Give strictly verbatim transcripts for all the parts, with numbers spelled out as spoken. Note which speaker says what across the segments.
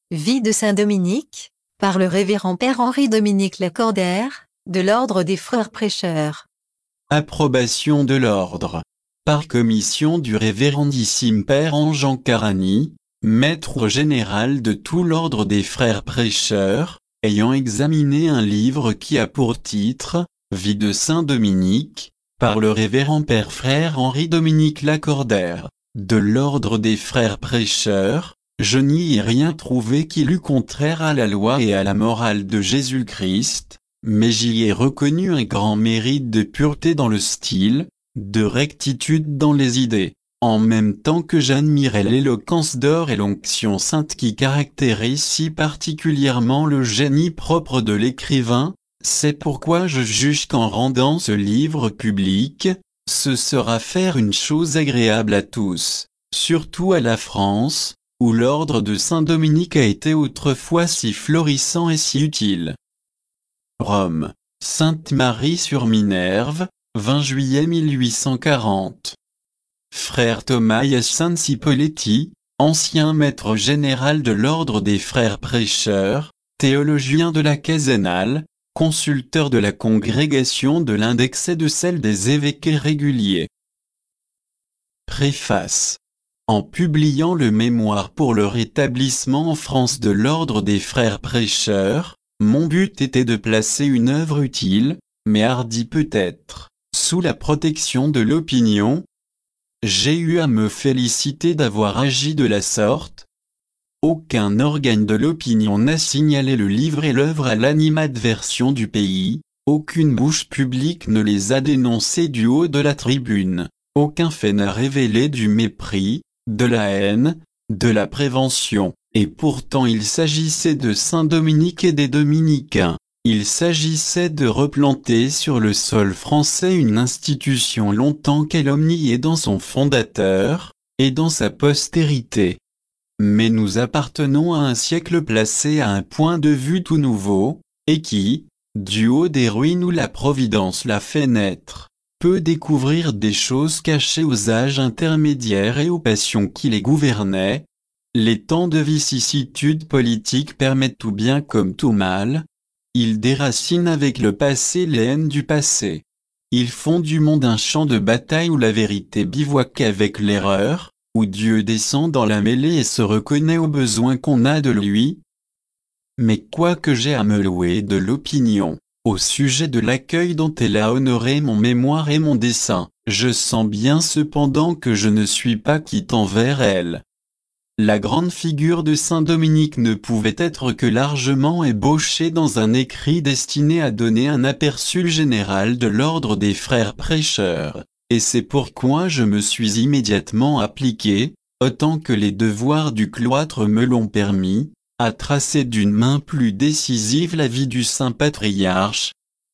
Speaker 1: Vie de saint Dominique, par le révérend Père Henri-Dominique Lacordaire, de l'Ordre des Frères Prêcheurs.
Speaker 2: Approbation de l'Ordre. Par commission du révérendissime Père Jean Carani, maître général de tout l'Ordre des Frères Prêcheurs, ayant examiné un livre qui a pour titre « Vie de saint Dominique », par le révérend Père Frère Henri-Dominique Lacordaire, de l'Ordre des Frères Prêcheurs, je n'y ai rien trouvé qui l'eût contraire à la loi et à la morale de Jésus-Christ, mais j'y ai reconnu un grand mérite de pureté dans le style, de rectitude dans les idées, en même temps que j'admirais l'éloquence d'or et l'onction sainte qui caractérisent si particulièrement le génie propre de l'écrivain. C'est pourquoi je juge qu'en rendant ce livre public, ce sera faire une chose agréable à tous, surtout à la France, où l'ordre de Saint-Dominique a été autrefois si florissant et si utile. Rome, Sainte-Marie-sur-Minerve, vingt juillet mille huit cent quarante. Frère Thomas Hyacinthe Cipoletti, ancien maître général de l'ordre des frères prêcheurs, théologien de la Casénale, consulteur de la congrégation de l'Index et de celle des évêques réguliers. Préface. En publiant le mémoire pour le rétablissement en France de l'ordre des frères prêcheurs, mon but était de placer une œuvre utile, mais hardie peut-être, sous la protection de l'opinion. J'ai eu à me féliciter d'avoir agi de la sorte. Aucun organe de l'opinion n'a signalé le livre et l'œuvre à l'animadversion du pays, aucune bouche publique ne les a dénoncés du haut de la tribune, aucun fait n'a révélé du mépris, de la haine, de la prévention, et pourtant il s'agissait de Saint-Dominique et des Dominicains, il s'agissait de replanter sur le sol français une institution longtemps calomniée dans son fondateur, et dans sa postérité. Mais nous appartenons à un siècle placé à un point de vue tout nouveau, et qui, du haut des ruines où la Providence l'a fait naître, peut découvrir des choses cachées aux âges intermédiaires et aux passions qui les gouvernaient. Les temps de vicissitudes politiques permettent tout bien comme tout mal. Ils déracinent avec le passé les haines du passé. Ils font du monde un champ de bataille où la vérité bivouaque avec l'erreur, où Dieu descend dans la mêlée et se reconnaît aux besoins qu'on a de lui. Mais quoi que j'ai à me louer de l'opinion, au sujet de l'accueil dont elle a honoré mon mémoire et mon dessein, je sens bien cependant que je ne suis pas quitte envers elle. La grande figure de Saint-Dominique ne pouvait être que largement ébauchée dans un écrit destiné à donner un aperçu général de l'ordre des frères prêcheurs, et c'est pourquoi je me suis immédiatement appliqué, autant que les devoirs du cloître me l'ont permis, à tracer d'une main plus décisive la vie du saint patriarche.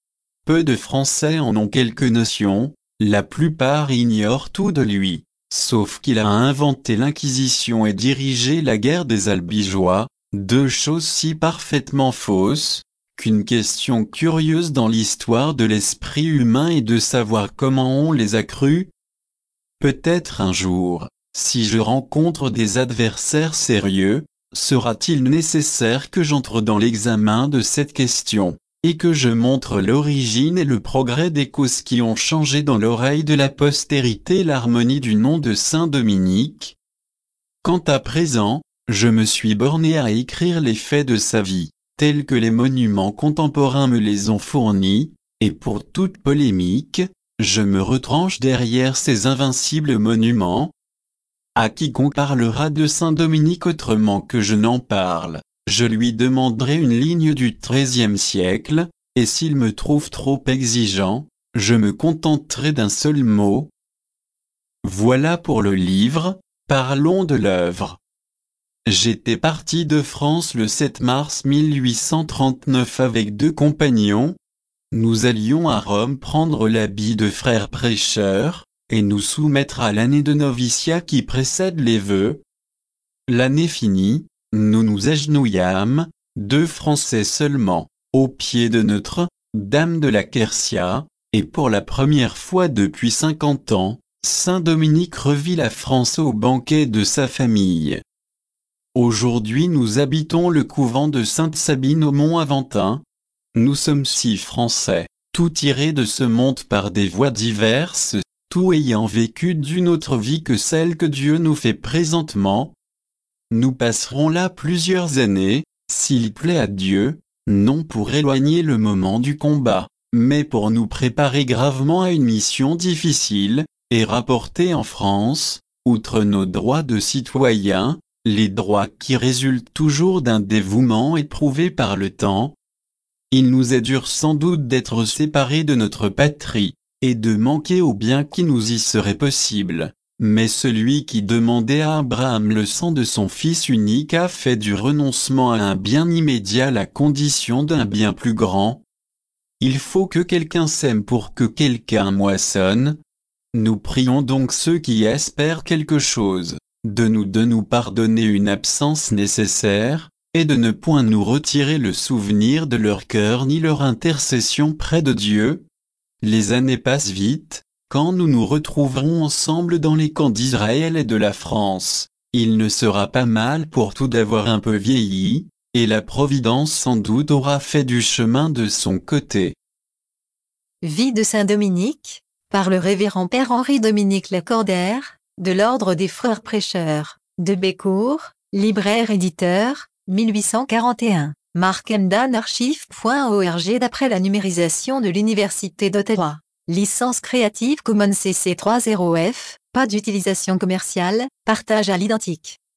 Speaker 2: Peu de Français en ont quelques notions, la plupart ignorent tout de lui, sauf qu'il a inventé l'Inquisition et dirigé la guerre des Albigeois, deux choses si parfaitement fausses, qu'une question curieuse dans l'histoire de l'esprit humain est de savoir comment on les a crues. Peut-être un jour, si je rencontre des adversaires sérieux, sera-t-il nécessaire que j'entre dans l'examen de cette question, et que je montre l'origine et le progrès des causes qui ont changé dans l'oreille de la postérité l'harmonie du nom de Saint-Dominique? Quant à présent, je me suis borné à écrire les faits de sa vie, tels que les monuments contemporains me les ont fournis, et pour toute polémique, je me retranche derrière ces invincibles monuments. À quiconque parlera de Saint-Dominique autrement que je n'en parle, je lui demanderai une ligne du treizième siècle, et s'il me trouve trop exigeant, je me contenterai d'un seul mot. Voilà pour le livre, parlons de l'œuvre. J'étais parti de France le sept mars mille huit cent trente-neuf avec deux compagnons. Nous allions à Rome prendre l'habit de frères prêcheurs, et nous soumettre à l'année de noviciat qui précède les vœux. L'année finie, nous nous agenouillâmes, deux Français seulement, aux pieds de notre Dame de la Quercia, et pour la première fois depuis cinquante ans, Saint-Dominique revit la France au banquet de sa famille. Aujourd'hui nous habitons le couvent de Sainte-Sabine au Mont-Aventin. Nous sommes six Français, tout tirés de ce monde par des voies diverses, tout ayant vécu d'une autre vie que celle que Dieu nous fait présentement. Nous passerons là plusieurs années, s'il plaît à Dieu, non pour éloigner le moment du combat, mais pour nous préparer gravement à une mission difficile, et rapporter en France, outre nos droits de citoyens, les droits qui résultent toujours d'un dévouement éprouvé par le temps. Il nous est dur sans doute d'être séparés de notre patrie, et de manquer au bien qui nous y serait possible, mais celui qui demandait à Abraham le sang de son fils unique a fait du renoncement à un bien immédiat la condition d'un bien plus grand. Il faut que quelqu'un sème pour que quelqu'un moissonne. Nous prions donc ceux qui espèrent quelque chose, de nous de nous pardonner une absence nécessaire, et de ne point nous retirer le souvenir de leur cœur ni leur intercession près de Dieu. Les années passent vite, quand nous nous retrouverons ensemble dans les camps d'Israël et de la France, il ne sera pas mal pour tout d'avoir un peu vieilli, et la Providence sans doute aura fait du chemin de son côté.
Speaker 1: Vie de Saint Dominique, par le révérend Père Henri-Dominique Lacordaire, de l'Ordre des Frères Prêcheurs, de Bécourt, libraire-éditeur, mille huit cent quarante et un, markendan archive point org. D'après la numérisation de l'Université d'Ottawa. Licence Creative Commons C C trois point zéro F, pas d'utilisation commerciale, partage à l'identique.